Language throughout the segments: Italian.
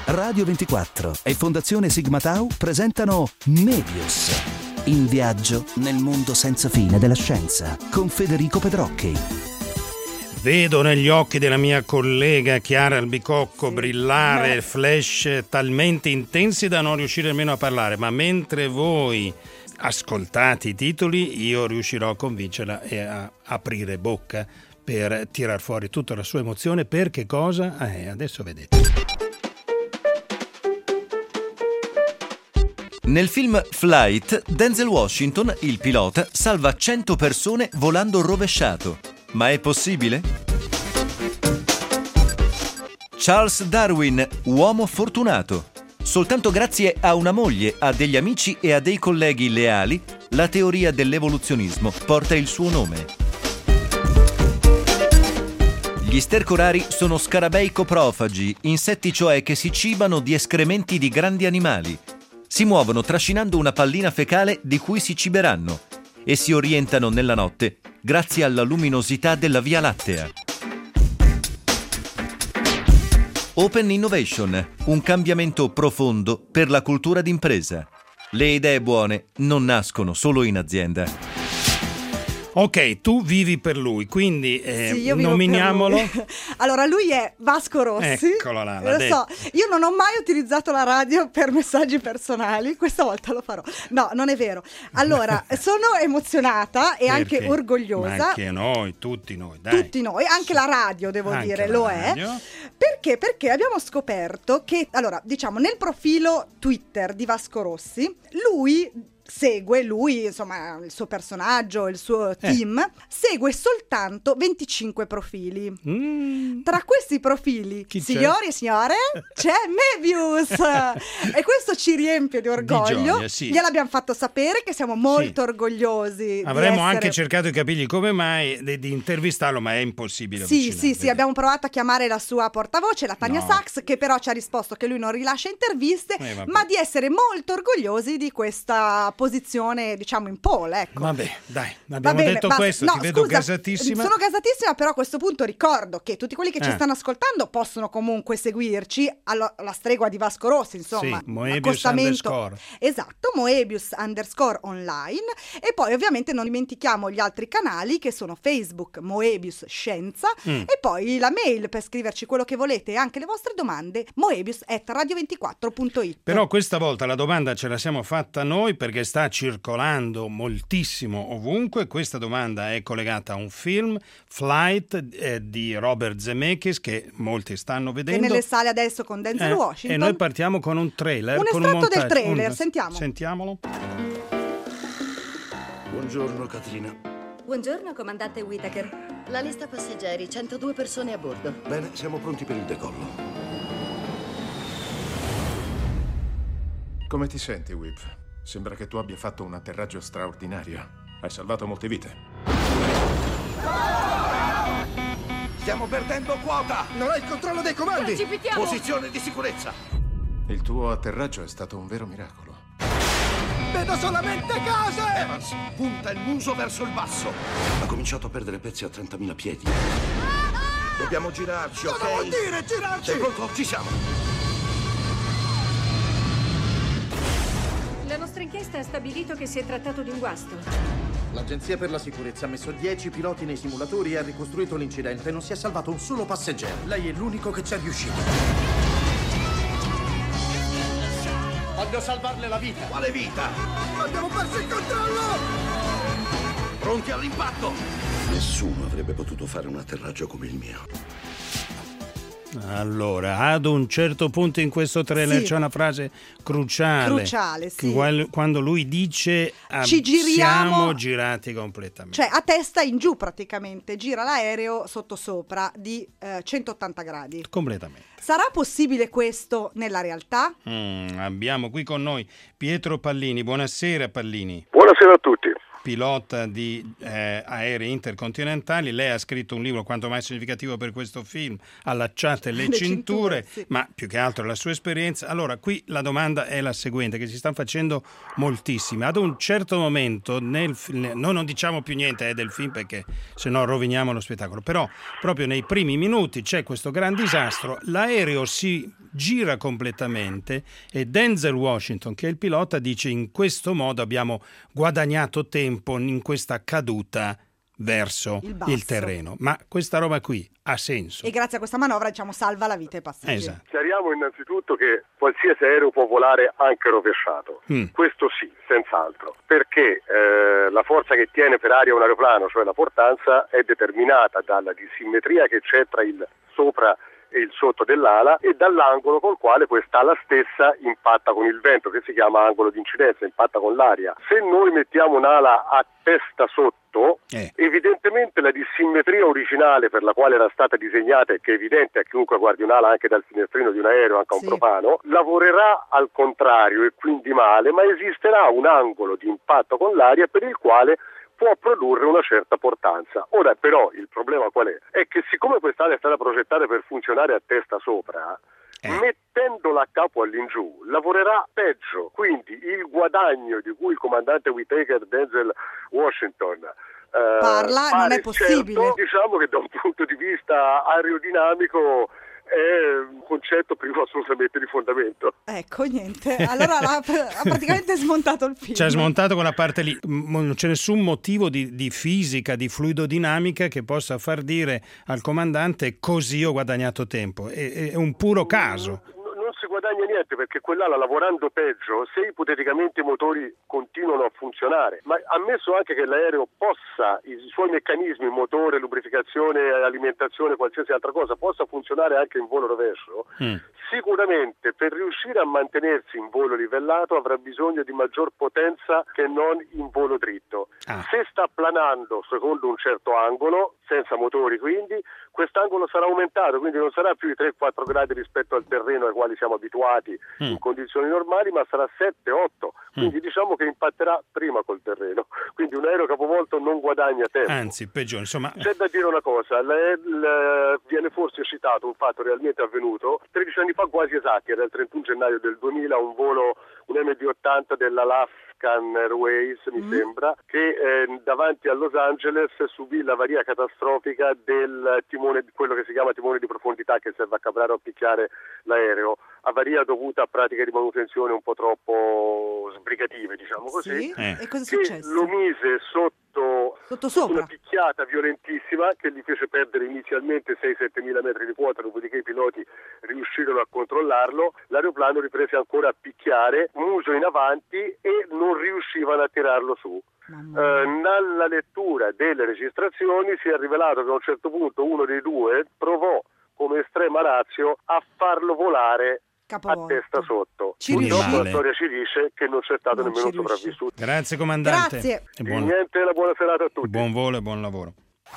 Radio 24 e Fondazione Sigma Tau presentano Mebius, in viaggio nel mondo senza fine della scienza, con Federico Pedrocchi. Vedo negli occhi della mia collega Chiara Albicocco brillare flash talmente intensi da non riuscire nemmeno a parlare, ma mentre voi ascoltate i titoli io riuscirò a convincerla e a aprire bocca per tirar fuori tutta la sua emozione. Per che cosa? Adesso vedete. Nel film Flight, Denzel Washington, il pilota, salva 100 persone volando rovesciato. Ma è possibile? Charles Darwin, uomo fortunato. Soltanto grazie a una moglie, a degli amici e a dei colleghi leali, la teoria dell'evoluzionismo porta il suo nome. Gli stercorari sono scarabei coprofagi, insetti cioè che si cibano di escrementi di grandi animali. Si muovono trascinando una pallina fecale di cui si ciberanno e si orientano nella notte grazie alla luminosità della Via Lattea. Open Innovation, un cambiamento profondo per la cultura d'impresa. Le idee buone non nascono solo in azienda. Ok, tu vivi per lui, quindi io nominiamolo. Vivo per lui. Allora, lui è Vasco Rossi. Eccolo là, lo so. Io non ho mai utilizzato la radio per messaggi personali, questa volta lo farò. No, non è vero. Allora, sono emozionata e anche orgogliosa. Ma anche noi, tutti noi, dai. Tutti noi, anche la radio, devo anche dire, la lo radio. è. Perché? Perché abbiamo scoperto che, allora, diciamo, nel profilo Twitter di Vasco Rossi, lui, insomma, il suo personaggio, il suo team, segue soltanto 25 profili. Tra questi profili, signori e signore, c'è Mebius! E questo ci riempie di orgoglio. Di gioia, sì. Gliel'abbiamo fatto sapere che siamo molto orgogliosi. Avremmo anche cercato di capirgli come mai, di intervistarlo, ma è impossibile. Sì, abbiamo provato a chiamare la sua portavoce, la Tania Sachs, che però ci ha risposto che lui non rilascia interviste, ma di essere molto orgogliosi di questa posizione, diciamo, in pole, ecco. Vabbè, dai, abbiamo detto questo, ti vedo gasatissima. Sono gasatissima, però a questo punto ricordo che tutti quelli che ci stanno ascoltando possono comunque seguirci alla stregua di Vasco Rossi, insomma. Sì, Moebius _ Esatto, Moebius _ online, e poi ovviamente non dimentichiamo gli altri canali che sono Facebook, Moebius Scienza, e poi la mail per scriverci quello che volete e anche le vostre domande, moebius@radio24.it. Però questa volta la domanda ce la siamo fatta noi perché sta circolando moltissimo ovunque. Questa domanda è collegata a un film, Flight, di Robert Zemeckis, che molti stanno vedendo. È nelle sale adesso con Denzel Washington. E noi partiamo con un trailer. Un estratto del trailer, sentiamo. Sentiamolo. Buongiorno, Katrina. Buongiorno, comandante Whittaker. La lista passeggeri, 102 persone a bordo. Bene, siamo pronti per il decollo. Come ti senti, Whip? Sembra che tu abbia fatto un atterraggio straordinario. Hai salvato molte vite. Stiamo perdendo quota! Non hai il controllo dei comandi! Precipitiamo! Posizione di sicurezza! Il tuo atterraggio è stato un vero miracolo. Vedo solamente cose! Evans, punta il muso verso il basso. Ha cominciato a perdere pezzi a 30.000 piedi. Dobbiamo girarci, ok? Cosa vuol dire girarci? Sei pronto? Ci siamo! La nostra inchiesta ha stabilito che si è trattato di un guasto. L'Agenzia per la Sicurezza ha messo 10 piloti nei simulatori e ha ricostruito l'incidente. Non si è salvato un solo passeggero. Lei è l'unico che ci è riuscito. Voglio salvarle la vita. Quale vita? Abbiamo perso il controllo! Pronti all'impatto? Nessuno avrebbe potuto fare un atterraggio come il mio. Allora, ad un certo punto in questo trailer c'è una frase cruciale, sì. Quando lui dice ci giriamo, siamo girati completamente. Cioè a testa in giù praticamente, gira l'aereo sottosopra di 180 gradi. Completamente. Sarà possibile questo nella realtà? Abbiamo qui con noi Pietro Pallini. Buonasera Pallini. Buonasera a tutti. Pilota di aerei intercontinentali. Lei ha scritto un libro quanto mai significativo per questo film, Allacciate le cinture, sì. Ma più che altro la sua esperienza. Allora, qui la domanda è la seguente, che si stanno facendo moltissime. Ad un certo momento, noi non diciamo più niente del film perché se no roviniamo lo spettacolo, però proprio nei primi minuti c'è questo gran disastro, l'aereo si gira completamente e Denzel Washington, che è il pilota, dice: in questo modo abbiamo guadagnato tempo in questa caduta verso il terreno. Ma questa roba qui ha senso. E grazie a questa manovra, salva la vita ai passeggeri. Esatto. Chiariamo innanzitutto che qualsiasi aereo può volare anche rovesciato. Questo sì, senz'altro. Perché la forza che tiene per aria un aeroplano, cioè la portanza, è determinata dalla dissimmetria che c'è tra il sopra e il sotto dell'ala e dall'angolo col quale quest'ala stessa impatta con il vento, che si chiama angolo di incidenza, impatta con l'aria. Se noi mettiamo un'ala a testa sotto, evidentemente la dissimmetria originale per la quale era stata disegnata, e che è evidente a chiunque guardi un'ala anche dal finestrino di un aereo, anche a un profano, lavorerà al contrario e quindi male, ma esisterà un angolo di impatto con l'aria per il quale può produrre una certa portanza. Ora però il problema qual è? È che siccome quest'ala è stata progettata per funzionare a testa sopra, mettendola a capo all'ingiù lavorerà peggio, quindi il guadagno di cui il comandante Whittaker Denzel Washington parla non è possibile. Certo, diciamo che da un punto di vista aerodinamico è un concetto privo assolutamente di fondamento. Ecco, niente. Allora ha praticamente smontato il film. Ci ha smontato quella parte lì. Non c'è nessun motivo di fisica, di fluidodinamica che possa far dire al comandante: così ho guadagnato tempo. È un puro caso. Non si guadagna niente, perché quell'ala, lavorando peggio, se ipoteticamente i motori continuano a funzionare, ma ammesso anche che l'aereo possa, i suoi meccanismi, motore, lubrificazione, alimentazione, qualsiasi altra cosa, possa funzionare anche in volo rovescio, sicuramente per riuscire a mantenersi in volo livellato avrà bisogno di maggior potenza che non in volo dritto. Se sta planando secondo un certo angolo, senza motori quindi, quest'angolo sarà aumentato, quindi non sarà più i 3-4 gradi rispetto al terreno ai quali siamo abituati in condizioni normali, ma sarà 7-8, quindi diciamo che impatterà prima col terreno, quindi un aereo capovolto non guadagna tempo. Anzi, peggiore, insomma. C'è da dire una cosa, viene forse citato un fatto realmente avvenuto 13 anni fa quasi esatti, era il 31 gennaio del 2000, un MD-80 della Alaskan Airways, mi sembra, che davanti a Los Angeles subì l'avaria catastrofica del timone, quello che si chiama timone di profondità, che serve a caprare o a picchiare l'aereo. Avaria dovuta a pratiche di manutenzione un po' troppo sbrigative, diciamo così, E cosa è che successo? lo mise sotto sopra una picchiata violentissima che gli fece perdere inizialmente 6-7 mila metri di quota, dopodiché i piloti riuscirono a controllarlo, l'aeroplano riprese ancora a picchiare, muso in avanti, e non riuscivano a tirarlo su. Nella lettura delle registrazioni si è rivelato che a un certo punto uno dei due provò come estrema ratio a farlo volare a testa sotto. Purtroppo la storia ci dice che non c'è stato nemmeno sopravvissuto. Grazie comandante. Grazie. Niente, la buona serata a tutti. Buon volo e buon lavoro.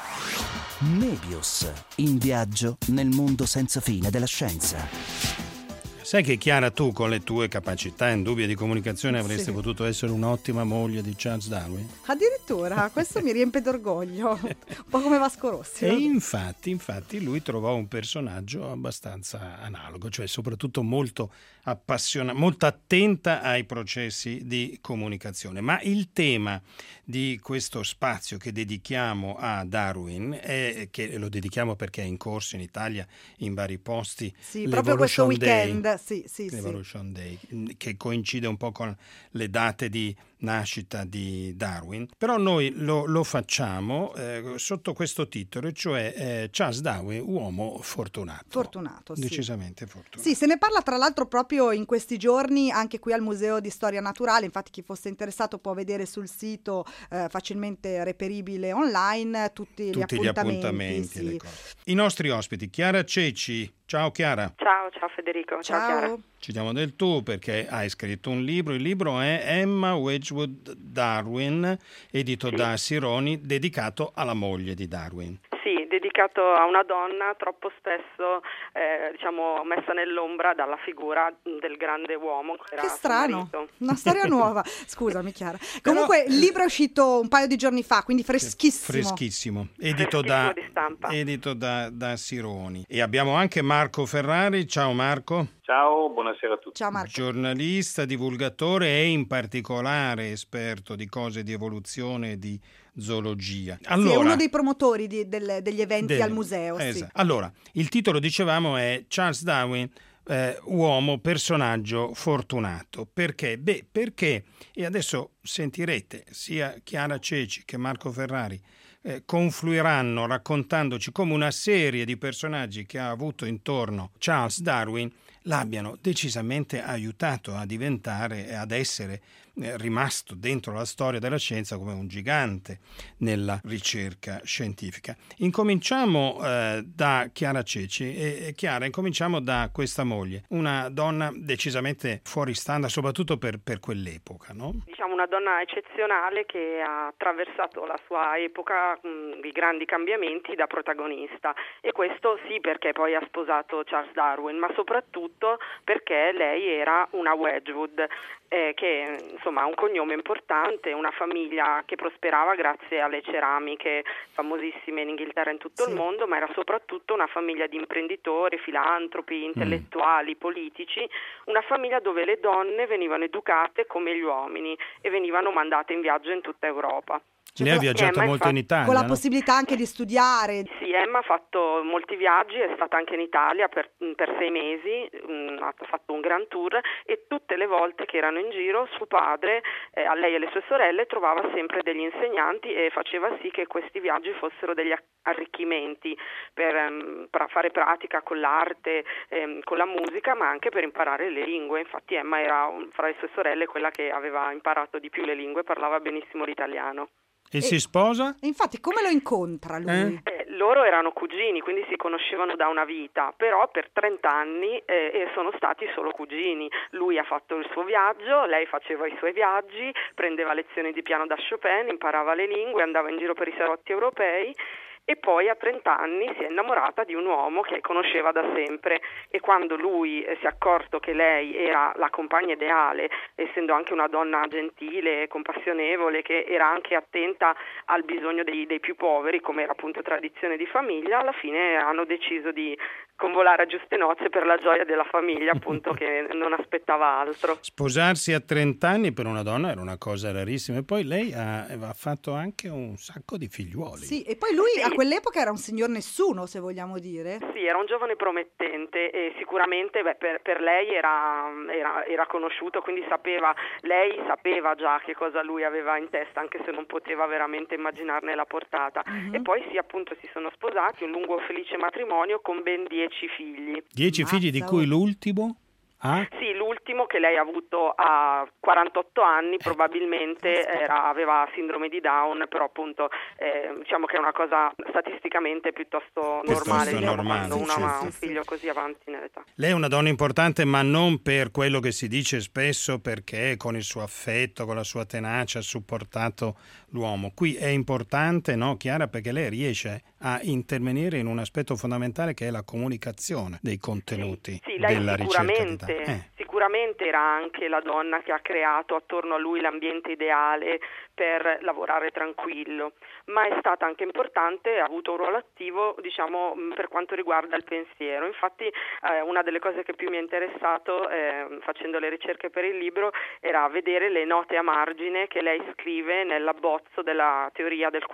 Mebius, in viaggio nel mondo senza fine della scienza. Sai che, Chiara, tu con le tue capacità indubbie di comunicazione avresti potuto essere un'ottima moglie di Charles Darwin? Addirittura, questo mi riempie d'orgoglio, un po' come Vasco Rossi. E infatti lui trovò un personaggio abbastanza analogo, cioè soprattutto molto appassionata, molto attenta ai processi di comunicazione. Ma il tema di questo spazio che dedichiamo a Darwin, che lo dedichiamo perché è in corso in Italia in vari posti, proprio questo weekend. L'Evolution Day, che coincide un po' con le date di nascita di Darwin, però noi lo facciamo sotto questo titolo, cioè Charles Darwin, uomo fortunato, decisamente fortunato. Sì, se ne parla tra l'altro proprio in questi giorni anche qui al Museo di Storia Naturale, infatti chi fosse interessato può vedere sul sito facilmente reperibile online tutti gli appuntamenti. E le cose. I nostri ospiti, Chiara Ceci. Ciao Chiara. Ciao Federico. Ciao Chiara. Ci diamo del tu perché hai scritto un libro. Il libro è Emma Wedgwood Darwin, edito da Sironi, dedicato alla moglie di Darwin. Sì, dedicato a una donna troppo spesso messa nell'ombra dalla figura del grande uomo. Che strano, una storia nuova. Scusami Chiara. Comunque il libro è uscito un paio di giorni fa, quindi freschissimo. Edito da Sironi. E abbiamo anche Marco Ferrari. Ciao Marco. Ciao, buonasera a tutti. Ciao Marco. Giornalista, divulgatore e in particolare esperto di cose di evoluzione e di zoologia. Allora, è uno dei promotori degli eventi al museo. Esatto. Allora, il titolo, dicevamo, è Charles Darwin, uomo, personaggio fortunato. Perché? Perché, e adesso sentirete, sia Chiara Ceci che Marco Ferrari confluiranno raccontandoci come una serie di personaggi che ha avuto intorno Charles Darwin l'abbiano decisamente aiutato a diventare e ad essere rimasto dentro la storia della scienza come un gigante nella ricerca scientifica. Incominciamo da Chiara Ceci e Chiara, incominciamo da questa moglie, una donna decisamente fuori standard, soprattutto per quell'epoca, no? Diciamo una donna eccezionale che ha attraversato la sua epoca di grandi cambiamenti da protagonista, e questo sì perché poi ha sposato Charles Darwin, ma soprattutto perché lei era una Wedgwood, che insomma ha un cognome importante, una famiglia che prosperava grazie alle ceramiche famosissime in Inghilterra e in tutto il mondo, ma era soprattutto una famiglia di imprenditori, filantropi, intellettuali, politici, una famiglia dove le donne venivano educate come gli uomini e venivano mandate in viaggio in tutta Europa. Lei ha viaggiato molto in Italia, con la no? possibilità anche di studiare. Sì, Emma ha fatto molti viaggi, è stata anche in Italia per 6 mesi, ha fatto un gran tour, e tutte le volte che erano in giro suo padre, a lei e alle sue sorelle, trovava sempre degli insegnanti e faceva sì che questi viaggi fossero degli arricchimenti per fare pratica con l'arte, con la musica, ma anche per imparare le lingue. Infatti Emma era fra le sue sorelle quella che aveva imparato di più le lingue, parlava benissimo l'italiano. E si sposa? Infatti, come lo incontra lui? Loro erano cugini, quindi si conoscevano da una vita, però per 30 anni sono stati solo cugini. Lui ha fatto il suo viaggio, lei faceva i suoi viaggi, prendeva lezioni di piano da Chopin, imparava le lingue, andava in giro per i salotti europei. E poi a 30 anni si è innamorata di un uomo che conosceva da sempre, e quando lui si è accorto che lei era la compagna ideale, essendo anche una donna gentile, compassionevole, che era anche attenta al bisogno dei più poveri, come era appunto tradizione di famiglia, alla fine hanno deciso di convolare a giuste nozze per la gioia della famiglia, appunto, che non aspettava altro. Sposarsi a 30 anni per una donna era una cosa rarissima, e poi lei ha fatto anche un sacco di figliuoli. Sì, e poi lui a quell'epoca era un signor nessuno, se vogliamo dire. Sì, era un giovane promettente, e sicuramente per lei era conosciuto, quindi lei sapeva già che cosa lui aveva in testa, anche se non poteva veramente immaginarne la portata. E poi sì, appunto, si sono sposati, un lungo felice matrimonio con ben 10 figli. 10 figli, di cui l'ultimo? Sì, l'ultimo, che lei ha avuto a 48 anni, probabilmente aveva sindrome di Down, però appunto diciamo che è una cosa statisticamente piuttosto normale quando uno ha un figlio così avanti nell'età. Lei è una donna importante, ma non per quello che si dice spesso, perché con il suo affetto, con la sua tenacia ha supportato l'uomo. Qui è importante, no, Chiara, perché lei riesce a intervenire in un aspetto fondamentale che è la comunicazione dei contenuti della ricerca. Sicuramente era anche la donna che ha creato attorno a lui l'ambiente ideale per lavorare tranquillo, ma è stata anche importante, ha avuto un ruolo attivo, diciamo, per quanto riguarda il pensiero. Infatti una delle cose che più mi è interessato facendo le ricerche per il libro era vedere le note a margine che lei scrive nell'abbozzo della teoria del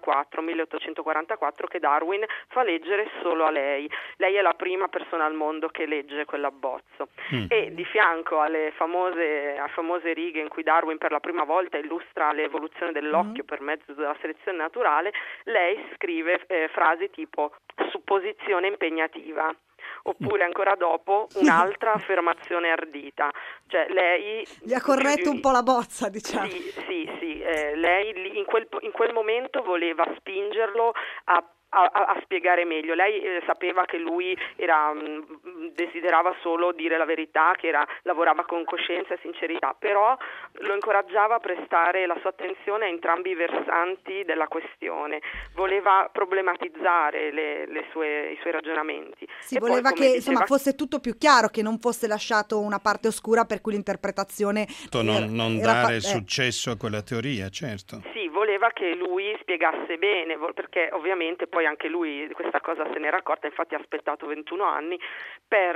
1844, che Darwin fa leggere solo a lei. Lei è la prima persona al mondo che legge quell'abbozzo. E di fianco alle famose righe in cui Darwin per la prima volta illustra l'evoluzione dell'occhio per mezzo della selezione naturale, lei scrive frasi tipo supposizione impegnativa, oppure ancora dopo un'altra affermazione ardita. Cioè lei gli ha corretto un po' la bozza, diciamo. Sì, lei in quel momento voleva spingerlo a spiegare meglio. Lei sapeva che lui desiderava solo dire la verità, che lavorava con coscienza e sincerità, però lo incoraggiava a prestare la sua attenzione a entrambi i versanti della questione. Voleva problematizzare i suoi ragionamenti. Si voleva che fosse tutto più chiaro, che non fosse lasciato una parte oscura per cui l'interpretazione non dare successo a quella teoria, certo. Sì, voleva voleva che lui spiegasse bene, perché ovviamente poi anche lui questa cosa se n'era accorta, infatti ha aspettato 21 anni per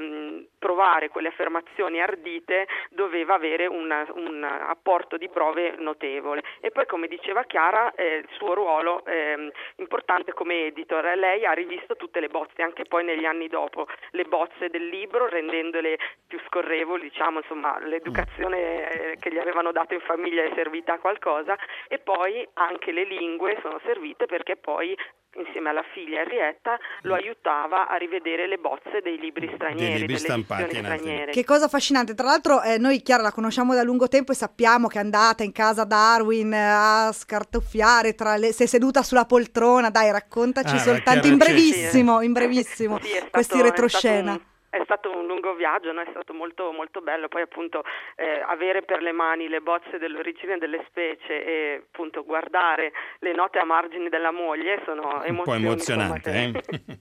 provare quelle affermazioni ardite, doveva avere un apporto di prove notevole. E poi, come diceva Chiara, il suo ruolo importante come editor, lei ha rivisto tutte le bozze, anche poi negli anni dopo, le bozze del libro, rendendole più scorrevoli, diciamo, insomma, l'educazione che gli avevano dato in famiglia è servita a qualcosa, e poi anche le lingue sono servite, perché poi insieme alla figlia Henrietta lo aiutava a rivedere le bozze dei libri stranieri, libri delle stampati edizioni straniere. Che cosa affascinante. Tra l'altro noi, Chiara, la conosciamo da lungo tempo e sappiamo che è andata in casa Darwin a scartoffiare si è seduta sulla poltrona. Dai, raccontaci soltanto in brevissimo, Sì, questi retroscena. È stato un lungo viaggio, no? È stato molto, molto bello. Poi appunto avere per le mani le bozze dell'origine delle specie e appunto guardare le note a margine della moglie sono emozioni. Un po' emozionante,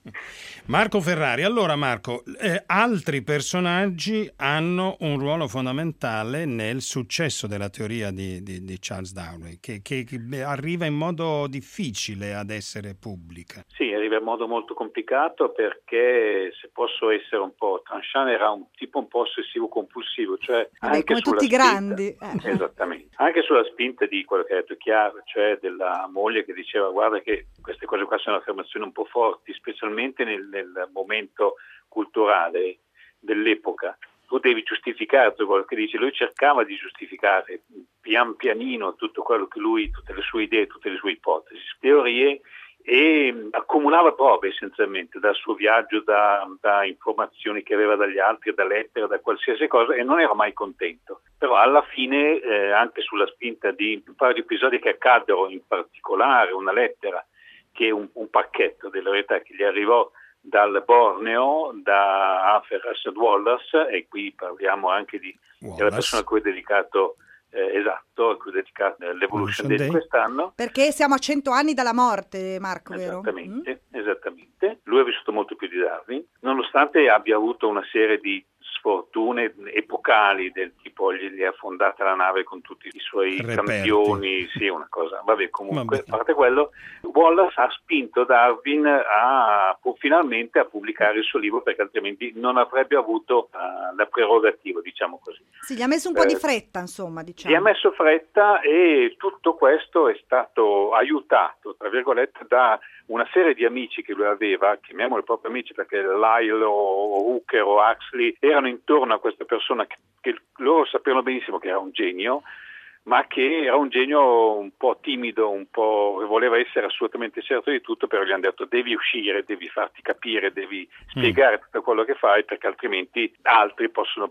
Marco Ferrari. Allora Marco, altri personaggi hanno un ruolo fondamentale nel successo della teoria di Charles Darwin, che arriva in modo difficile ad essere pubblica. Sì, arriva in modo molto complicato, perché, se posso essere un po' tranchant, era un tipo un po' ossessivo compulsivo, cioè anche come tutti i grandi. Esattamente, anche sulla spinta di quello che ha detto Chiara, cioè della moglie che diceva: guarda che queste cose qua sono affermazioni un po' forti, specialmente nel momento culturale dell'epoca. Tu devi giustificare tutto quello che dice. Lui cercava di giustificare pian pianino tutto quello che lui, tutte le sue idee, tutte le sue ipotesi, teorie, e accumulava prove essenzialmente dal suo viaggio, da informazioni che aveva dagli altri, da lettere, da qualsiasi cosa, e non era mai contento. Però alla fine, anche sulla spinta di un paio di episodi che accaddero, in particolare una lettera, che è un pacchetto della verità che gli arrivò dal Borneo, da Arthur Russell Wallace, e qui parliamo anche della persona a cui è dedicato a cui è dedicato l'Evolution Day di quest'anno. Perché siamo a 100 anni dalla morte, Marco, vero? Esattamente. Lui ha vissuto molto più di Darwin, nonostante abbia avuto una serie di sfortune epocali, del tipo gli è affondata la nave con tutti i suoi campioni, sì, una cosa, comunque, a parte quello, Wallace ha spinto Darwin finalmente a pubblicare il suo libro, perché altrimenti non avrebbe avuto la prerogativa, diciamo così. Sì, gli ha messo un po' di fretta, insomma, diciamo. Gli ha messo fretta, e tutto questo è stato aiutato, tra virgolette, da una serie di amici che lui aveva, chiamiamoli proprio amici, perché Lyell o Hooker o Huxley erano intorno a questa persona che loro sapevano benissimo che era un genio, ma che era un genio un po' timido, un po' voleva essere assolutamente certo di tutto, però gli hanno detto: devi uscire, devi farti capire, devi spiegare tutto quello che fai, perché altrimenti altri possono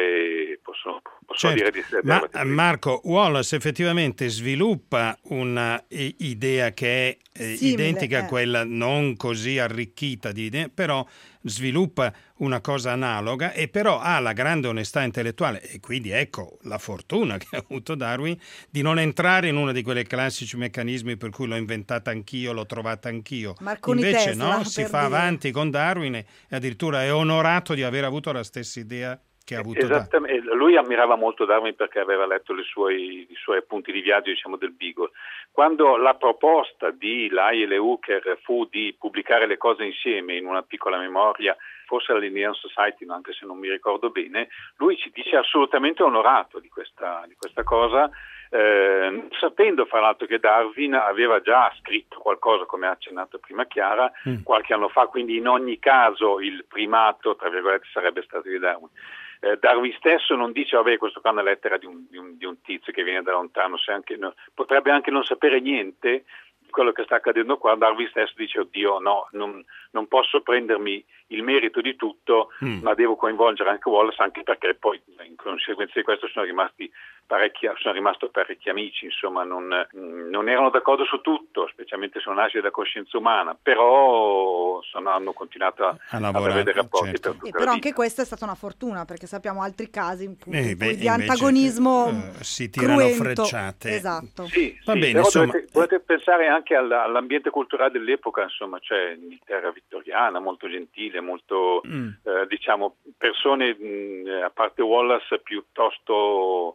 dire di essere. Ma Marco, Wallace effettivamente sviluppa una idea che è identica a quella, non così arricchita di idee, però sviluppa una cosa analoga, e però ha la grande onestà intellettuale, e quindi ecco la fortuna che ha avuto Darwin di non entrare in uno di quei classici meccanismi per cui l'ho inventata anch'io, l'ho trovata anch'io. Marconi Invece Tesla, si fa avanti con Darwin e addirittura è onorato di aver avuto la stessa idea che ha avuto. Esattamente, lui ammirava molto Darwin perché aveva letto i suoi appunti di viaggio, diciamo, del Beagle. Quando la proposta di Lyell e Hooker fu di pubblicare le cose insieme in una piccola memoria, forse alla Linnean Society, anche se non mi ricordo bene, lui ci dice assolutamente onorato di questa cosa, sapendo fra l'altro che Darwin aveva già scritto qualcosa, come ha accennato prima Chiara, qualche anno fa, quindi in ogni caso il primato, tra virgolette, sarebbe stato di Darwin. Darwin stesso non dice: vabbè, questo qua è una lettera di un tizio che viene da lontano, potrebbe anche non sapere niente di quello che sta accadendo qua. Darwin stesso dice: oddio, no, non posso prendermi il merito di tutto, ma devo coinvolgere anche Wallace, anche perché poi in conseguenza di questo sono rimasti parecchi amici, insomma, non erano d'accordo su tutto, specialmente se non nasce da coscienza umana, però hanno continuato a avere dei rapporti, certo, per tutta la però vita. Anche questa è stata una fortuna, perché sappiamo altri casi in cui di antagonismo si tirano cruento. Frecciate. Esatto. Sì, Va bene, però insomma, dovete pensare anche all'ambiente culturale dell'epoca, insomma, cioè Inghilterra vittoriana, molto gentile, molto diciamo persone, a parte Wallace, piuttosto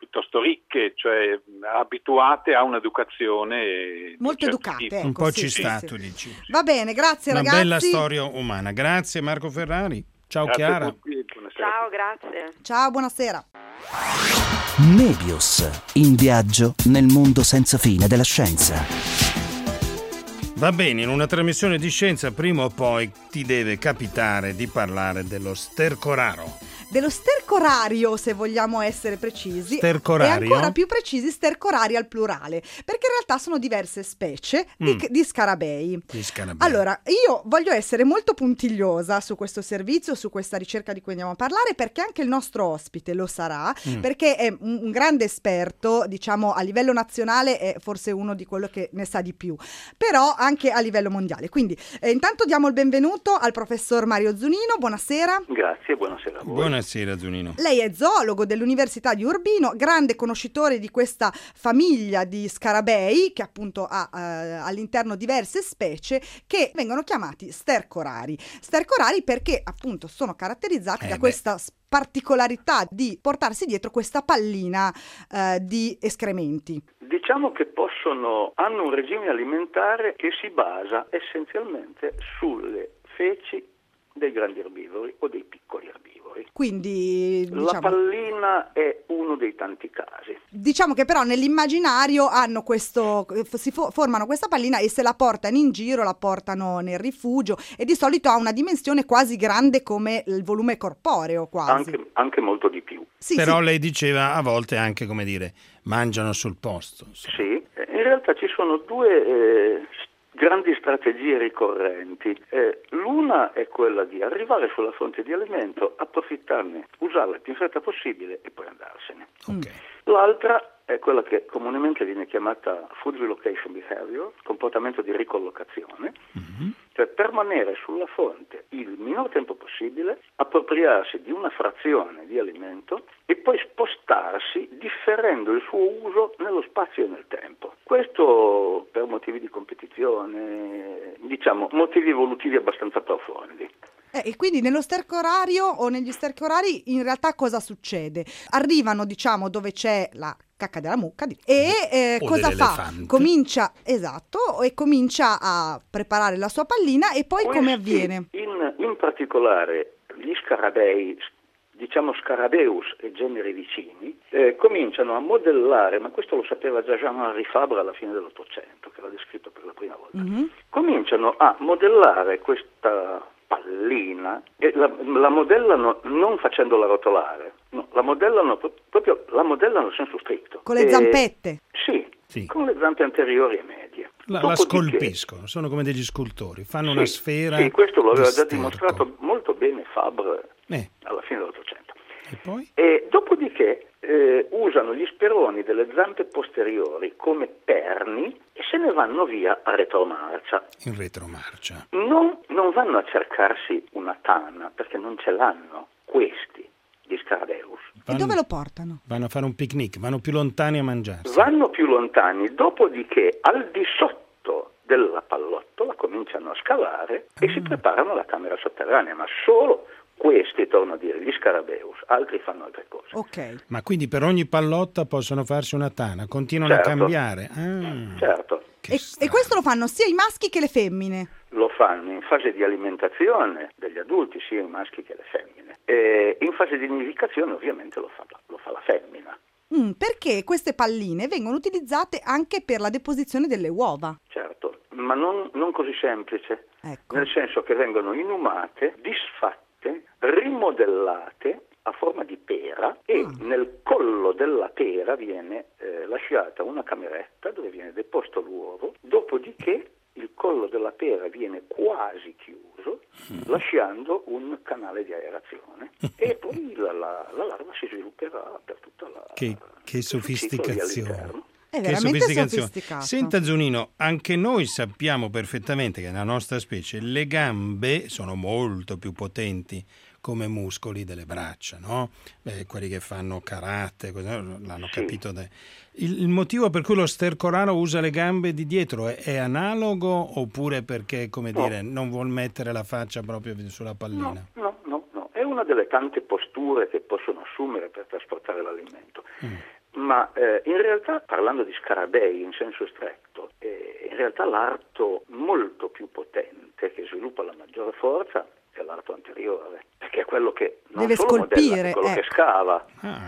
piuttosto ricche, cioè abituate a un'educazione molto educate, ecco, un po' sì, ci sta, sì. tu dici. Va bene, grazie Una ragazzi. bella storia umana. Grazie Marco Ferrari. Ciao Grazie Chiara. a tutti, buonasera. Ciao, grazie. Ciao, buonasera. Mebius, in viaggio nel mondo senza fine della scienza. Va bene, in una trasmissione di scienza prima o poi ti deve capitare di parlare dello stercoraro. Dello stercorario, se vogliamo essere precisi, Stercorario? e ancora più precisi stercorari al plurale, perché in realtà sono diverse specie di scarabei. Gli scarabei. Allora, io voglio essere molto puntigliosa su questo servizio, su questa ricerca di cui andiamo a parlare, perché anche il nostro ospite lo sarà, perché è un grande esperto, diciamo a livello nazionale è forse uno di quello che ne sa di più, però anche a livello mondiale. Quindi intanto diamo il benvenuto al professor Mario Zunino, buonasera. Grazie, buonasera a voi. Buonasera Zunino. Lei è zoologo dell'Università di Urbino, grande conoscitore di questa famiglia di scarabei che appunto ha all'interno diverse specie che vengono chiamati stercorari. Stercorari perché appunto sono caratterizzati da questa particolarità di portarsi dietro questa pallina di escrementi. Diciamo che hanno un regime alimentare che si basa essenzialmente sulle feci dei grandi erbivori o dei piccoli erbivori. Quindi la pallina è uno dei tanti casi. Diciamo che però nell'immaginario hanno formano questa pallina e se la portano in giro, la portano nel rifugio e di solito ha una dimensione quasi grande come il volume corporeo, quasi. Anche molto di più. Sì, però sì. lei diceva a volte anche, come dire, mangiano sul posto. Insomma. Sì, in realtà ci sono due grandi strategie ricorrenti. L'una è quella di arrivare sulla fonte di alimento, approfittarne, usarla il più in fretta possibile e poi andarsene. Okay. L'altra è quella che comunemente viene chiamata food relocation behavior, comportamento di ricollocazione, cioè permanere sulla fonte il minor tempo possibile, appropriarsi di una frazione di alimento e poi spostarsi differendo il suo uso nello spazio e nel tempo. Questo per motivi di competizione, diciamo motivi evolutivi abbastanza profondi. E quindi nello stercorario o negli stercorari in realtà cosa succede? Arrivano, diciamo, dove c'è la cacca della mucca e cosa fa? Comincia a preparare la sua pallina e poi come avviene? In particolare gli scarabei, diciamo Scarabeus e generi vicini, cominciano a modellare, ma questo lo sapeva già Jean-Henri Fabre alla fine dell'Ottocento, che l'ha descritto per la prima volta, cominciano a modellare questa pallina e la modellano non facendola rotolare, no, la modellano a senso stretto. Con le zampette? Sì, con le zampe anteriori e medie. La scolpiscono, sono come degli scultori, fanno una sfera. Sì, questo lo aveva già dimostrato molto bene Fabre alla fine dell'Ottocento. E poi? E dopodiché usano gli speroni delle zampe posteriori come perni e se ne vanno via a retromarcia. In retromarcia. Non vanno a cercarsi una tana perché non ce l'hanno questi gli Scarabeus. E dove lo portano? Vanno a fare un picnic, vanno più lontani a mangiarsi. Vanno più lontani, dopodiché al di sotto della pallottola cominciano a scavare e si preparano la camera sotterranea, ma solo questi, torno a dire, gli Scarabeus, altri fanno altre cose. Ok. Ma quindi per ogni pallotta possono farsi una tana, continuano a cambiare. Certo. E questo lo fanno sia i maschi che le femmine? Lo fanno in fase di alimentazione degli adulti, sia i maschi che le femmine. E in fase di nidificazione ovviamente lo fa la femmina. Perché queste palline vengono utilizzate anche per la deposizione delle uova. Certo, ma non così semplice. Ecco. Nel senso che vengono inumate, disfatte, rimodellate a forma di pera e nel collo della pera viene lasciata una cameretta dove viene deposto l'uovo, dopodiché il collo della pera viene quasi chiuso, lasciando un canale di aerazione e poi la larva si svilupperà per tutta la... Che sofisticazione. È veramente sofisticato. Senta Zunino, anche noi sappiamo perfettamente che nella nostra specie le gambe sono molto più potenti come muscoli delle braccia, no? Quelli che fanno karate, l'hanno capito. Il motivo per cui lo stercoraro usa le gambe di dietro è analogo oppure perché, come dire, non vuol mettere la faccia proprio sulla pallina? No. È una delle tante posture che possono assumere per trasportare l'alimento. ma in realtà, parlando di scarabei in senso stretto, in realtà l'arto molto più potente che sviluppa la maggiore forza è l'arto anteriore, perché è quello che non deve solo scolpire, modella, è quello che scava.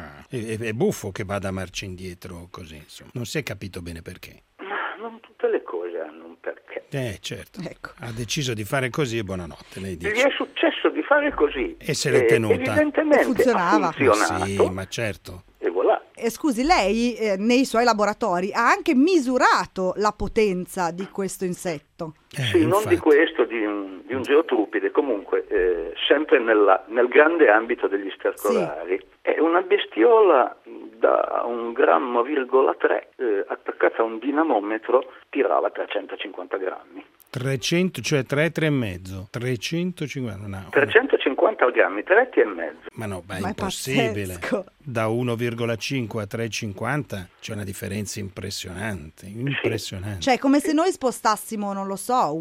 È buffo che vada a marcia indietro così, insomma. Non si è capito bene perché. Ma non tutte le cose hanno un perché. Certo. Ecco. Ha deciso di fare così e buonanotte, lei dice. Gli è successo di fare così. E se l'è tenuta. Evidentemente funzionava. ha funzionato. Sì, ma certo. E voilà. Scusi, lei nei suoi laboratori ha anche misurato la potenza di questo insetto? Sì, infatti. Non di questo, di un geotrupide, comunque sempre nel grande ambito degli stercorari. Sì. È una bestiola da 1,3 grammi, attaccata a un dinamometro, tirava 350 grammi. 300, cioè 3,5. 350, no. 350 grammi, 3,5. Ma no, è impossibile. Pazzesco. Da 1,5 a 3,50 c'è una differenza impressionante. Cioè, come se noi spostassimo, non lo so,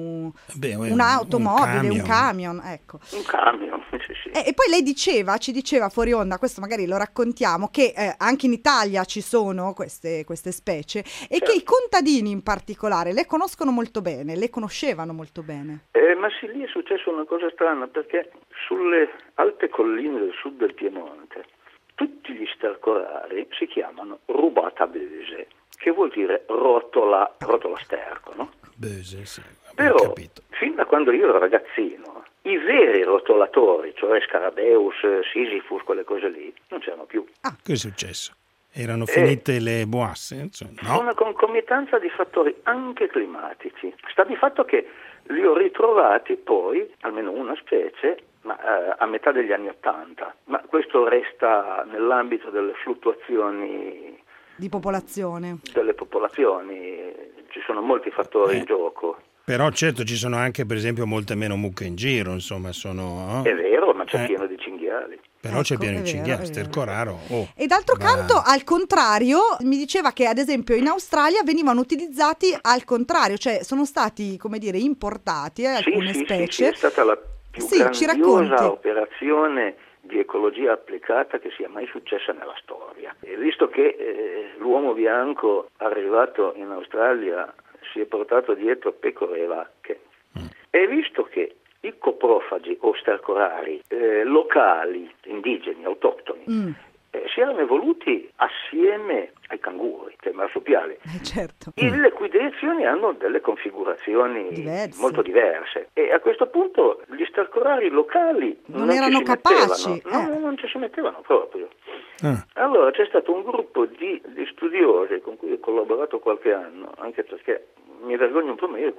un'automobile, un camion, ecco. Un camion, sì. E poi lei ci diceva fuori onda, questo magari lo raccontiamo, che anche in Italia ci sono queste specie e che i contadini in particolare le conoscono molto bene, le conoscevano molto bene. Ma sì, lì è successa una cosa strana, perché sulle alte colline del sud del Piemonte tutti gli stercorari si chiamano rubata böse, che vuol dire rotola sterco, no? Böse, sì. Però, capito. fin da quando io ero ragazzino, i veri rotolatori, cioè Scarabeus, Sisyphus, quelle cose lì, non c'erano più. Che è successo? Erano finite le boasse? Insomma, no? Una concomitanza di fattori anche climatici. Sta di fatto che li ho ritrovati poi, almeno una specie, a metà degli anni '80, ma questo resta nell'ambito delle fluttuazioni di popolazione. Delle popolazioni, ci sono molti fattori in gioco. Però certo ci sono anche, per esempio, molte meno mucche in giro, insomma, sono... È vero, ma c'è pieno di cinghiali. Però c'è pieno di cinghiali, stercoraro. E d'altro canto, al contrario, mi diceva che ad esempio in Australia venivano utilizzati al contrario, cioè sono stati, come dire, importati alcune specie. Sì, è stata la più grandiosa operazione di ecologia applicata che sia mai successa nella storia. E visto che l'uomo bianco arrivato in Australia si è portato dietro pecore e vacche, e visto che i coprofagi o stercorari locali, indigeni, autoctoni, si erano evoluti assieme ai canguri, cioè marsupiali. Certo. Le cui direzioni hanno delle configurazioni molto diverse. E a questo punto gli stercorari locali non erano capaci. Non ci si mettevano proprio. Allora c'è stato un gruppo di studiosi con cui ho collaborato qualche anno, anche perché mi vergogno un po' meglio,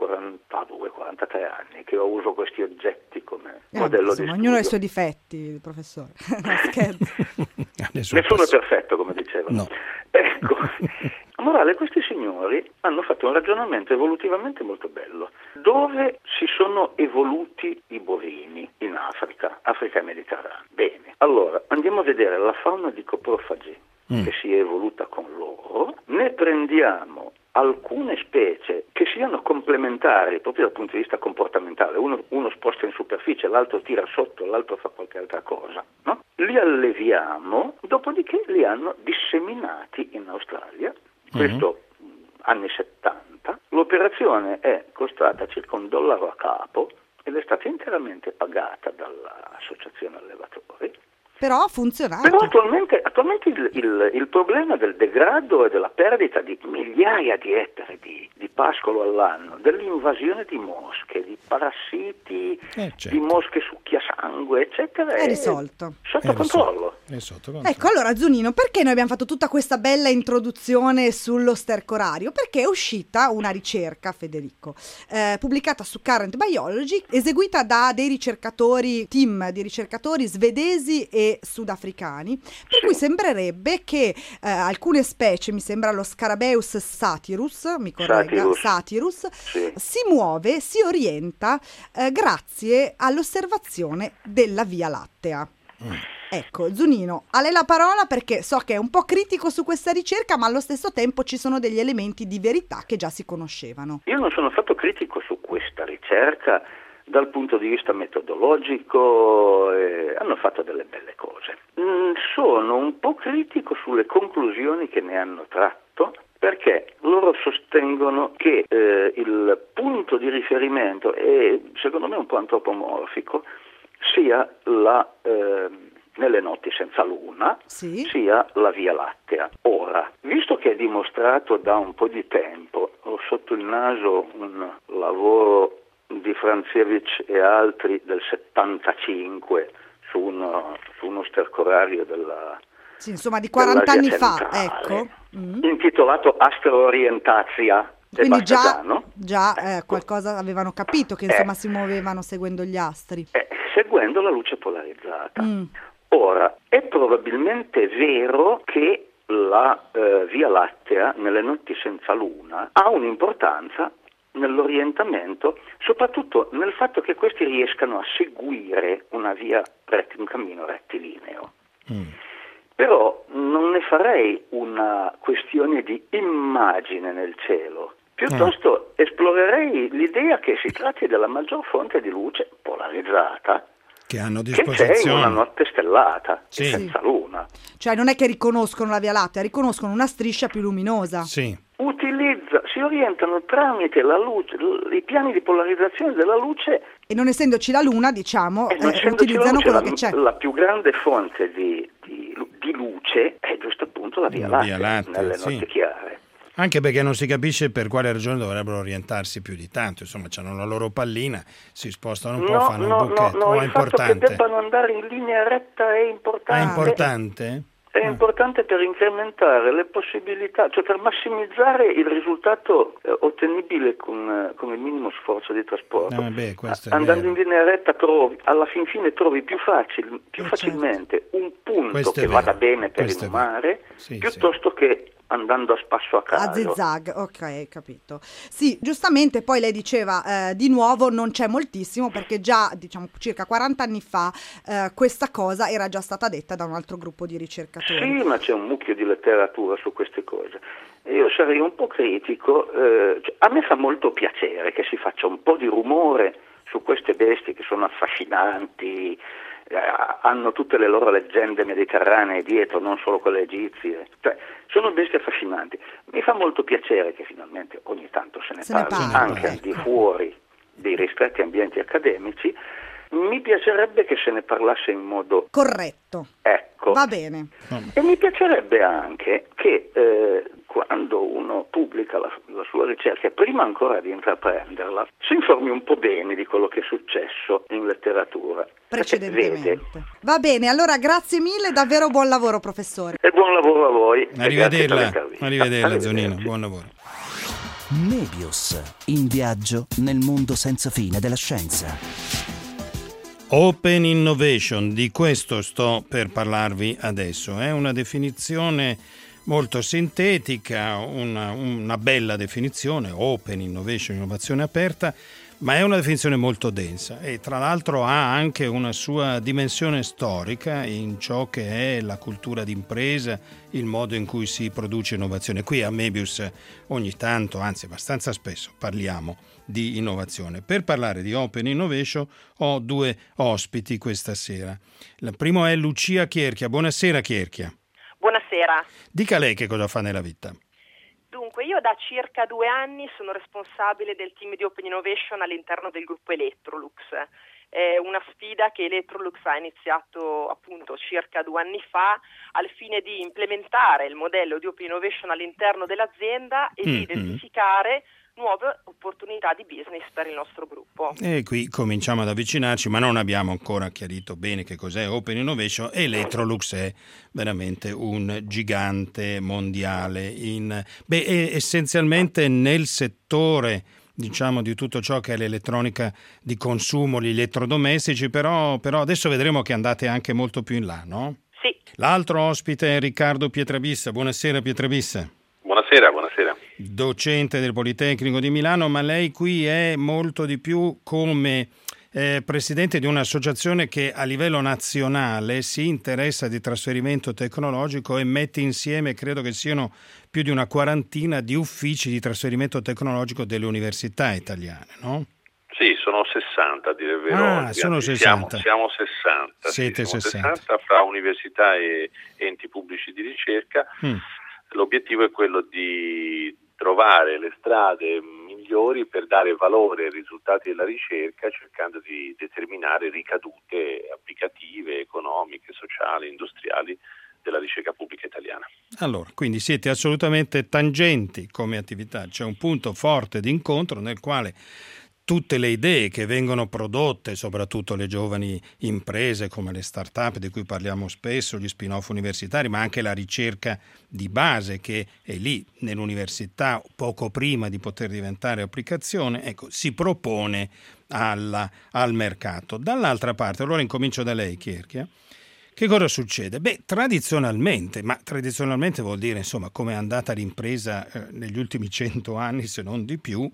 42-43 anni che ho uso questi oggetti come modello di studio. Ognuno ha i suoi difetti, professore. Nessuno è perfetto, come dicevano. No. Ecco, a morale, questi signori hanno fatto un ragionamento evolutivamente molto bello. Dove si sono evoluti i bovini? In Africa e Mediterraneo. Bene, allora andiamo a vedere la fauna di coprofagi che si è evoluta con loro, ne prendiamo alcune specie che siano complementari proprio dal punto di vista comportamentale, uno sposta in superficie, l'altro tira sotto, l'altro fa qualche altra cosa, no? Li alleviamo, dopodiché li hanno disseminati in Australia, questo anni 70, l'operazione è costata circa $1 a capo ed è stata interamente pagata dall'associazione allevatori. Però ha funzionato. Però attualmente il problema del degrado e della perdita di migliaia di ettari di pascolo all'anno, dell'invasione di mosche, di parassiti, di mosche succhiasangue, eccetera, è risolto. Sotto controllo. Ecco, allora Zunino, perché noi abbiamo fatto tutta questa bella introduzione sullo stercorario? Perché è uscita una ricerca, Federico, pubblicata su Current Biology, eseguita da dei ricercatori, team di ricercatori svedesi e sudafricani, per cui sembrerebbe che alcune specie, mi sembra lo Scarabeus satirus, mi corregga, Satirus, si muove, si orienta grazie all'osservazione della Via Lattea. Ecco, Zunino, a lei la parola, perché so che è un po' critico su questa ricerca, ma allo stesso tempo ci sono degli elementi di verità che già si conoscevano. Io non sono affatto critico su questa ricerca dal punto di vista metodologico, hanno fatto delle belle cose. cose. Sono un po' critico sulle conclusioni che ne hanno tratto, perché loro sostengono che il punto di riferimento, è secondo me un po' antropomorfico, sia nelle notti senza luna, sia la Via Lattea. Ora, visto che è dimostrato da un po' di tempo, ho sotto il naso un lavoro di Franzevich e altri del 75 su uno stercorario della insomma di 40 anni fa, ecco. Intitolato Astroorientazia. Quindi già qualcosa avevano capito, che insomma si muovevano seguendo gli astri. Seguendo la luce polarizzata. Ora, è probabilmente vero che la Via Lattea nelle notti senza luna ha un'importanza nell'orientamento, soprattutto nel fatto che questi riescano a seguire un cammino rettilineo. Però non ne farei una questione di immagine nel cielo, piuttosto esplorerei l'idea che si tratti della maggior fonte di luce polarizzata che hanno a disposizione, che c'è in una notte stellata, senza luna. Cioè non è che riconoscono la Via Lattea, riconoscono una striscia più luminosa. Si orientano tramite la luce, i piani di polarizzazione della luce. E non essendoci la luna, diciamo, utilizzano quello che c'è. La più grande fonte di luce è giusto appunto la Via Lattea nelle notti chiare. Anche perché non si capisce per quale ragione dovrebbero orientarsi più di tanto, insomma, hanno la loro pallina, si spostano un po', fanno un buchetto. Il fatto che debbano andare in linea retta è importante. È importante? È importante per incrementare le possibilità, cioè per massimizzare il risultato ottenibile con il minimo sforzo di trasporto. Andando in linea retta alla fin fine trovi più facilmente un punto che vada bene per il mare, piuttosto che andando a spasso a caso. A zigzag, ok, capito. Sì, giustamente poi lei diceva di nuovo non c'è moltissimo, perché già circa 40 anni fa questa cosa era già stata detta da un altro gruppo di ricercatori. Sì, ma c'è un mucchio di letteratura su queste cose. Io sarei un po' critico, a me fa molto piacere che si faccia un po' di rumore su queste bestie che sono affascinanti, hanno tutte le loro leggende mediterranee dietro, non solo quelle egizie, cioè sono bestie affascinanti. Mi fa molto piacere che finalmente ogni tanto se ne parli anche al di fuori dei ristretti ambienti accademici. Mi piacerebbe che se ne parlasse in modo corretto. Ecco. Va bene. E mi piacerebbe anche che quando uno pubblica la sua ricerca, prima ancora di intraprenderla, si informi un po' bene di quello che è successo in letteratura. Precedentemente. Va bene, allora grazie mille, davvero buon lavoro professore. E buon lavoro a voi. Arrivederla Zonino, buon lavoro. Mebius, in viaggio nel mondo senza fine della scienza. Open Innovation, di questo sto per parlarvi adesso. È una definizione molto sintetica, una bella definizione, Open Innovation, innovazione aperta, ma è una definizione molto densa e tra l'altro ha anche una sua dimensione storica in ciò che è la cultura d'impresa, il modo in cui si produce innovazione. Qui a Mebius ogni tanto, anzi abbastanza spesso, parliamo di innovazione. Per parlare di Open Innovation ho due ospiti questa sera. Il primo è Lucia Chierchia. Buonasera Chierchia. Buonasera. Dica lei che cosa fa nella vita. Dunque, io da circa 2 anni sono responsabile del team di Open Innovation all'interno del gruppo Electrolux. È una sfida che Electrolux ha iniziato appunto circa 2 anni fa al fine di implementare il modello di Open Innovation all'interno dell'azienda e di identificare nuove opportunità di business per il nostro gruppo. E qui cominciamo ad avvicinarci, ma non abbiamo ancora chiarito bene che cos'è Open Innovation. Electrolux è veramente un gigante mondiale, è essenzialmente nel settore, diciamo, di tutto ciò che è l'elettronica di consumo, gli elettrodomestici, però adesso vedremo che andate anche molto più in là, no? Sì. L'altro ospite è Riccardo Pietrabissa. Buonasera Pietrabissa. Buonasera. Docente del Politecnico di Milano, ma lei qui è molto di più come presidente di un'associazione che a livello nazionale si interessa di trasferimento tecnologico e mette insieme, credo che siano più di una quarantina di uffici di trasferimento tecnologico delle università italiane, no? Sì, sono 60 60 a dire il vero. Sono 60. Siamo 60. Siete siamo 60 fra università e enti pubblici di ricerca. L'obiettivo è quello di trovare le strade migliori per dare valore ai risultati della ricerca, cercando di determinare ricadute applicative, economiche, sociali, industriali della ricerca pubblica italiana. Allora, quindi siete assolutamente tangenti come attività, c'è un punto forte di incontro nel quale tutte le idee che vengono prodotte, soprattutto le giovani imprese come le start-up di cui parliamo spesso, gli spin-off universitari, ma anche la ricerca di base che è lì nell'università poco prima di poter diventare applicazione, ecco, si propone al mercato. Dall'altra parte, allora incomincio da lei, Chierchia. Che cosa succede? Tradizionalmente vuol dire, insomma, come è andata l'impresa negli ultimi 100 anni, se non di più,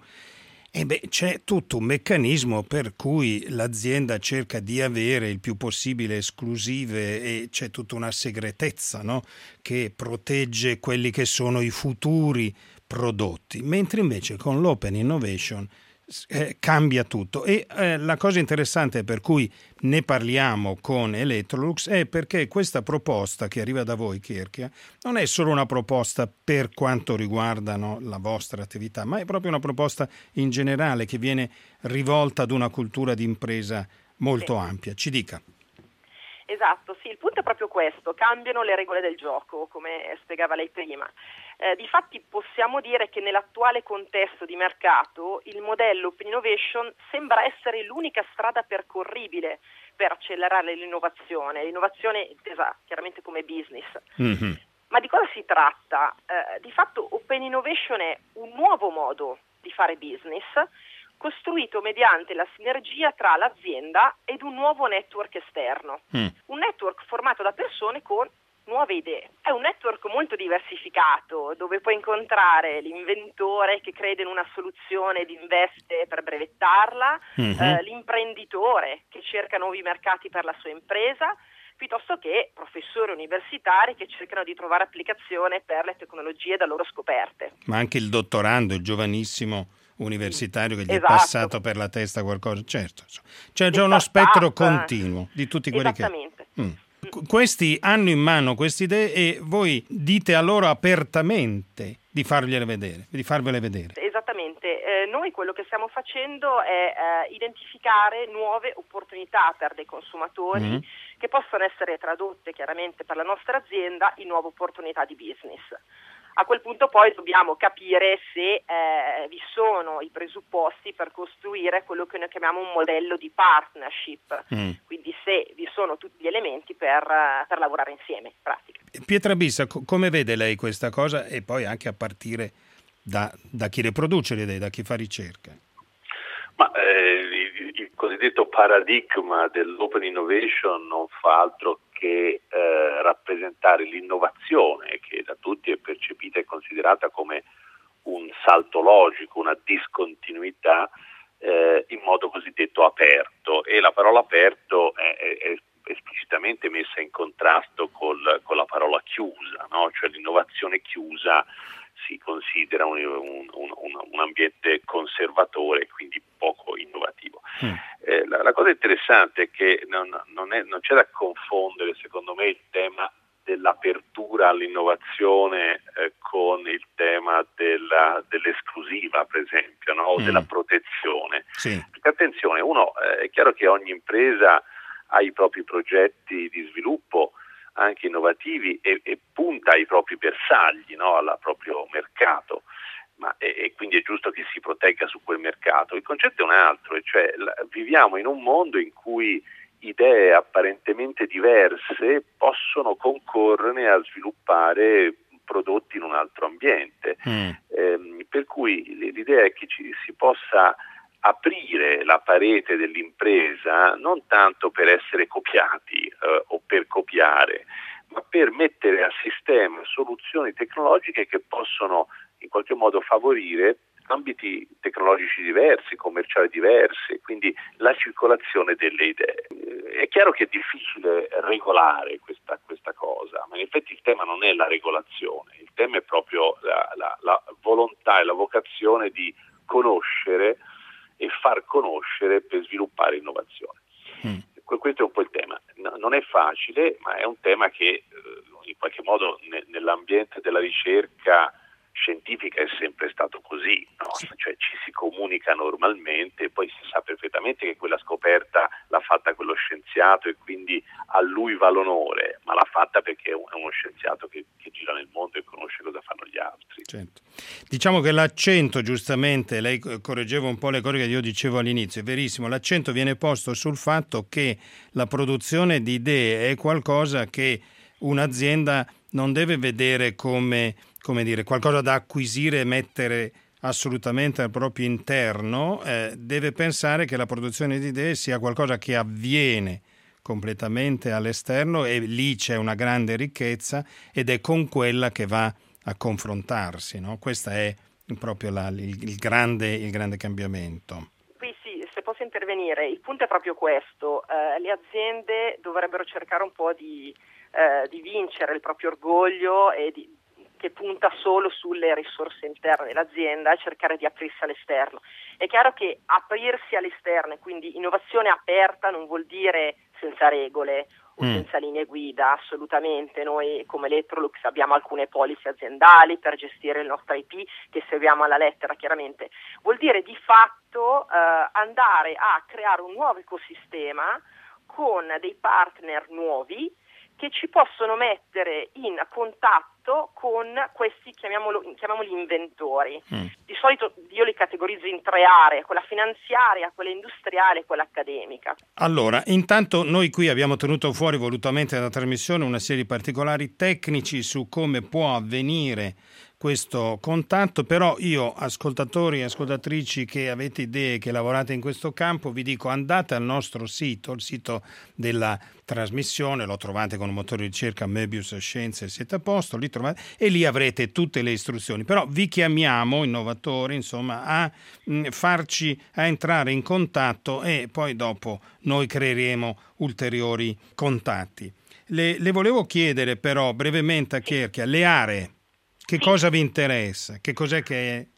c'è tutto un meccanismo per cui l'azienda cerca di avere il più possibile esclusive e c'è tutta una segretezza, no? Che protegge quelli che sono i futuri prodotti, mentre invece con l'Open Innovation cambia tutto. E la cosa interessante per cui ne parliamo con Electrolux è perché questa proposta che arriva da voi, Chierchia, non è solo una proposta per quanto riguardano la vostra attività, ma è proprio una proposta in generale che viene rivolta ad una cultura di impresa molto ampia. Ci dica. Esatto, sì, il punto è proprio questo, cambiano le regole del gioco, come spiegava lei prima. Difatti possiamo dire che nell'attuale contesto di mercato il modello Open Innovation sembra essere l'unica strada percorribile per accelerare l'innovazione intesa chiaramente come business. Mm-hmm. Ma di cosa si tratta? Di fatto Open Innovation è un nuovo modo di fare business costruito mediante la sinergia tra l'azienda ed un nuovo network esterno. Un network formato da persone con nuove idee. È un network molto diversificato, dove puoi incontrare l'inventore che crede in una soluzione ed investe per brevettarla, l'imprenditore che cerca nuovi mercati per la sua impresa, piuttosto che professori universitari che cercano di trovare applicazione per le tecnologie da loro scoperte. Ma anche il dottorando, il giovanissimo universitario che gli è passato per la testa qualcosa, certo. C'è già uno spettro continuo di tutti quelli che... Questi hanno in mano queste idee e voi dite a loro apertamente di farvele vedere. Esattamente, noi quello che stiamo facendo è identificare nuove opportunità per dei consumatori che possono essere tradotte chiaramente per la nostra azienda in nuove opportunità di business. A quel punto poi dobbiamo capire se vi sono i presupposti per costruire quello che noi chiamiamo un modello di partnership, quindi se vi sono tutti gli elementi per lavorare insieme in pratica. Pietra Bissa, come vede lei questa cosa e poi anche a partire da chi le produce le idee, da chi fa ricerca? Ma il cosiddetto paradigma dell'Open Innovation non fa altro che rappresentare l'innovazione che da tutti è percepita e considerata come un salto logico, una discontinuità in modo cosiddetto aperto, e la parola aperto è esplicitamente messa in contrasto con la parola chiusa, no? Cioè l'innovazione chiusa si considera un ambiente conservatore e quindi poco innovativo. La cosa interessante è che non c'è da confondere, secondo me, il tema dell'apertura all'innovazione con il tema dell'esclusiva, per esempio, no? O della protezione. Sì. Perché attenzione, è chiaro che ogni impresa ha i propri progetti di sviluppo anche innovativi e punta ai propri bersagli, no? Al proprio mercato, e quindi è giusto che si protegga su quel mercato. Il concetto è un altro, e cioè viviamo in un mondo in cui idee apparentemente diverse possono concorrere a sviluppare prodotti in un altro ambiente, per cui l'idea è che si possa aprire la parete dell'impresa non tanto per essere copiati o per copiare, ma per mettere a sistema soluzioni tecnologiche che possono in qualche modo favorire ambiti tecnologici diversi, commerciali diversi, quindi la circolazione delle idee. È chiaro che è difficile regolare questa cosa, ma in effetti il tema non è la regolazione, il tema è proprio la volontà e la vocazione di conoscere e far conoscere per sviluppare difficile, ma è un tema che in qualche modo nell'ambiente della ricerca scientifica è sempre stato così, no? Cioè ci si comunica normalmente e poi si sa perfettamente che quella scoperta l'ha fatta quello scienziato e quindi a lui va l'onore, ma l'ha fatta perché è uno scienziato che gira nel mondo e conosce cosa fanno gli altri. Certo. Diciamo che l'accento, giustamente, lei correggeva un po' le cose che io dicevo all'inizio, è verissimo, l'accento viene posto sul fatto che la produzione di idee è qualcosa che un'azienda non deve vedere come dire, qualcosa da acquisire e mettere assolutamente al proprio interno, deve pensare che la produzione di idee sia qualcosa che avviene completamente all'esterno e lì c'è una grande ricchezza ed è con quella che va a confrontarsi, no? Questo è proprio il grande cambiamento. Qui sì, se posso intervenire, il punto è proprio questo, le aziende dovrebbero cercare un po' di vincere il proprio orgoglio e che punta solo sulle risorse interne dell'azienda e cercare di aprirsi all'esterno. È chiaro che aprirsi all'esterno, quindi innovazione aperta, non vuol dire senza regole o senza linee guida, assolutamente. Noi come Electrolux abbiamo alcune policy aziendali per gestire il nostro IP che seguiamo alla lettera, chiaramente. Vuol dire di fatto andare a creare un nuovo ecosistema con dei partner nuovi che ci possono mettere in contatto con questi, chiamiamoli inventori. Di solito io li categorizzo in 3 aree, quella finanziaria, quella industriale e quella accademica. Allora, intanto noi qui abbiamo tenuto fuori volutamente dalla trasmissione una serie di particolari tecnici su come può avvenire questo contatto, però io, ascoltatori e ascoltatrici che avete idee, che lavorate in questo campo, vi dico andate al nostro sito, il sito della trasmissione, lo trovate con un motore di ricerca Möbius Scienze, siete a posto, lì trovate, e lì avrete tutte le istruzioni, però vi chiamiamo innovatori, insomma, a entrare in contatto e poi dopo noi creeremo ulteriori contatti. Le volevo chiedere però brevemente a Chierchia, le aree. Che cosa vi interessa? Che cos'è che è?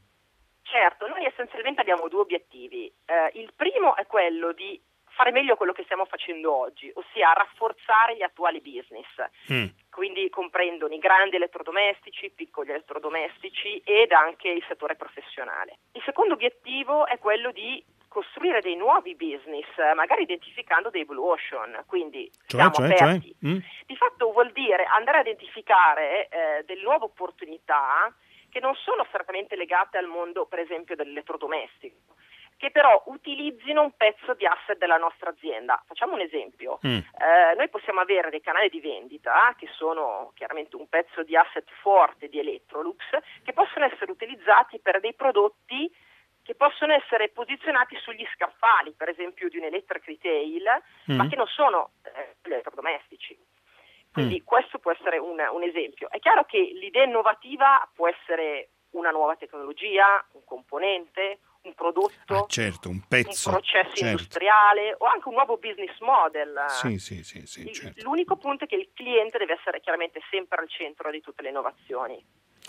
Certo, noi essenzialmente abbiamo 2 obiettivi. Il primo è quello di fare meglio quello che stiamo facendo oggi, ossia rafforzare gli attuali business. Quindi comprendono i grandi elettrodomestici, i piccoli elettrodomestici ed anche il settore professionale. Il secondo obiettivo è quello di costruire dei nuovi business, magari identificando dei blue ocean, quindi siamo aperti. Di fatto vuol dire andare a identificare delle nuove opportunità che non sono strettamente legate al mondo, per esempio, dell'elettrodomestico, che però utilizzino un pezzo di asset della nostra azienda. Facciamo un esempio. Noi possiamo avere dei canali di vendita che sono chiaramente un pezzo di asset forte di Electrolux, che possono essere utilizzati per dei prodotti che possono essere posizionati sugli scaffali, per esempio di un electric retail, ma che non sono elettrodomestici. Quindi questo può essere un esempio. È chiaro che l'idea innovativa può essere una nuova tecnologia, un componente, un prodotto, certo, un pezzo, un processo industriale o anche un nuovo business model. Sì, certo. L'unico punto è che il cliente deve essere chiaramente sempre al centro di tutte le innovazioni.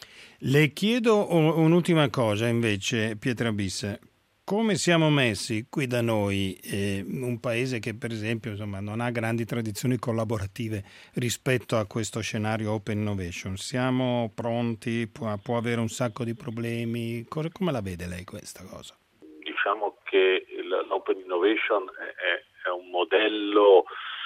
Le chiedo un'ultima cosa invece, Pietra Bissa. Come siamo messi qui da noi, un paese che per esempio non ha grandi tradizioni collaborative rispetto a questo scenario Open Innovation? Siamo pronti? Può avere un sacco di problemi? Come la vede lei questa cosa? Diciamo che l'Open Innovation è un modello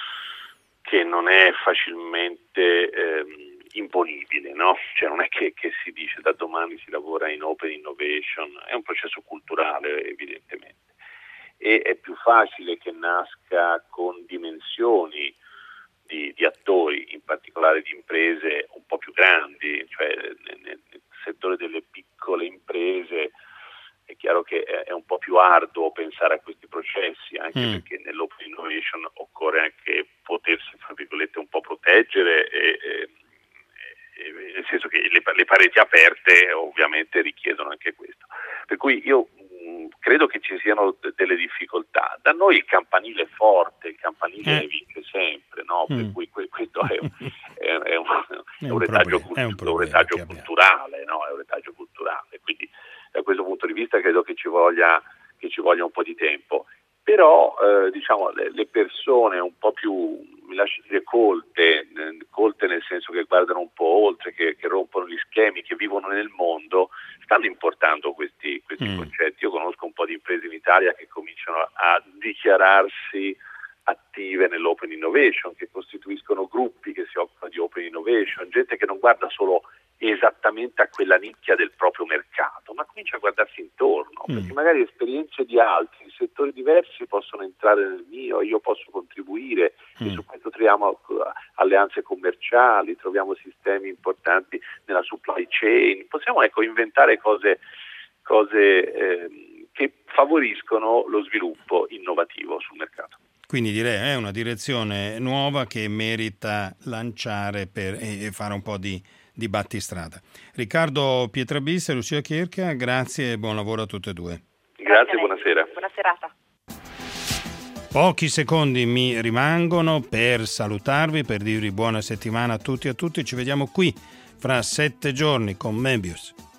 che non è facilmente imponibile, no? Cioè non è che si dice da domani si lavora in Open Innovation, è un processo culturale evidentemente e è più facile che nasca con dimensioni di attori, in particolare di imprese un po' più grandi, cioè nel settore delle piccole imprese è chiaro che è un po' più arduo pensare a questi processi, anche perché nell'Open Innovation occorre anche potersi, tra virgolette, un po' proteggere nel senso che le pareti aperte ovviamente richiedono anche questo. Per cui io credo che ci siano delle difficoltà. Da noi il campanile è forte, il campanile vince sempre, no? Per cui questo è un retaggio culturale, no? È un retaggio culturale. Quindi da questo punto di vista credo che ci voglia un po' di tempo. Però diciamo le persone un po' più lasciate colte nel senso che guardano un po' oltre, che rompono gli schemi, che vivono nel mondo, stanno importando questi concetti. Io conosco un po' di imprese in Italia che cominciano a dichiararsi attive nell'open innovation, che costituiscono gruppi che si occupano di open innovation, gente che non guarda solo esattamente a quella nicchia del proprio mercato, ma comincia a guardarsi intorno, perché magari esperienze di altri in settori diversi possono entrare nel mio, io posso contribuire, e su questo troviamo alleanze commerciali, troviamo sistemi importanti nella supply chain, possiamo inventare cose che favoriscono lo sviluppo innovativo sul mercato. Quindi direi è una direzione nuova che merita lanciare e fare un po' di battistrada. Riccardo Pietrabissa e Lucia Chierchia, grazie e buon lavoro a tutte e due. Grazie, buonasera. Buona serata. Pochi secondi mi rimangono per salutarvi, per dirvi buona settimana a tutti e a tutti. Ci vediamo qui fra 7 giorni con Mebius.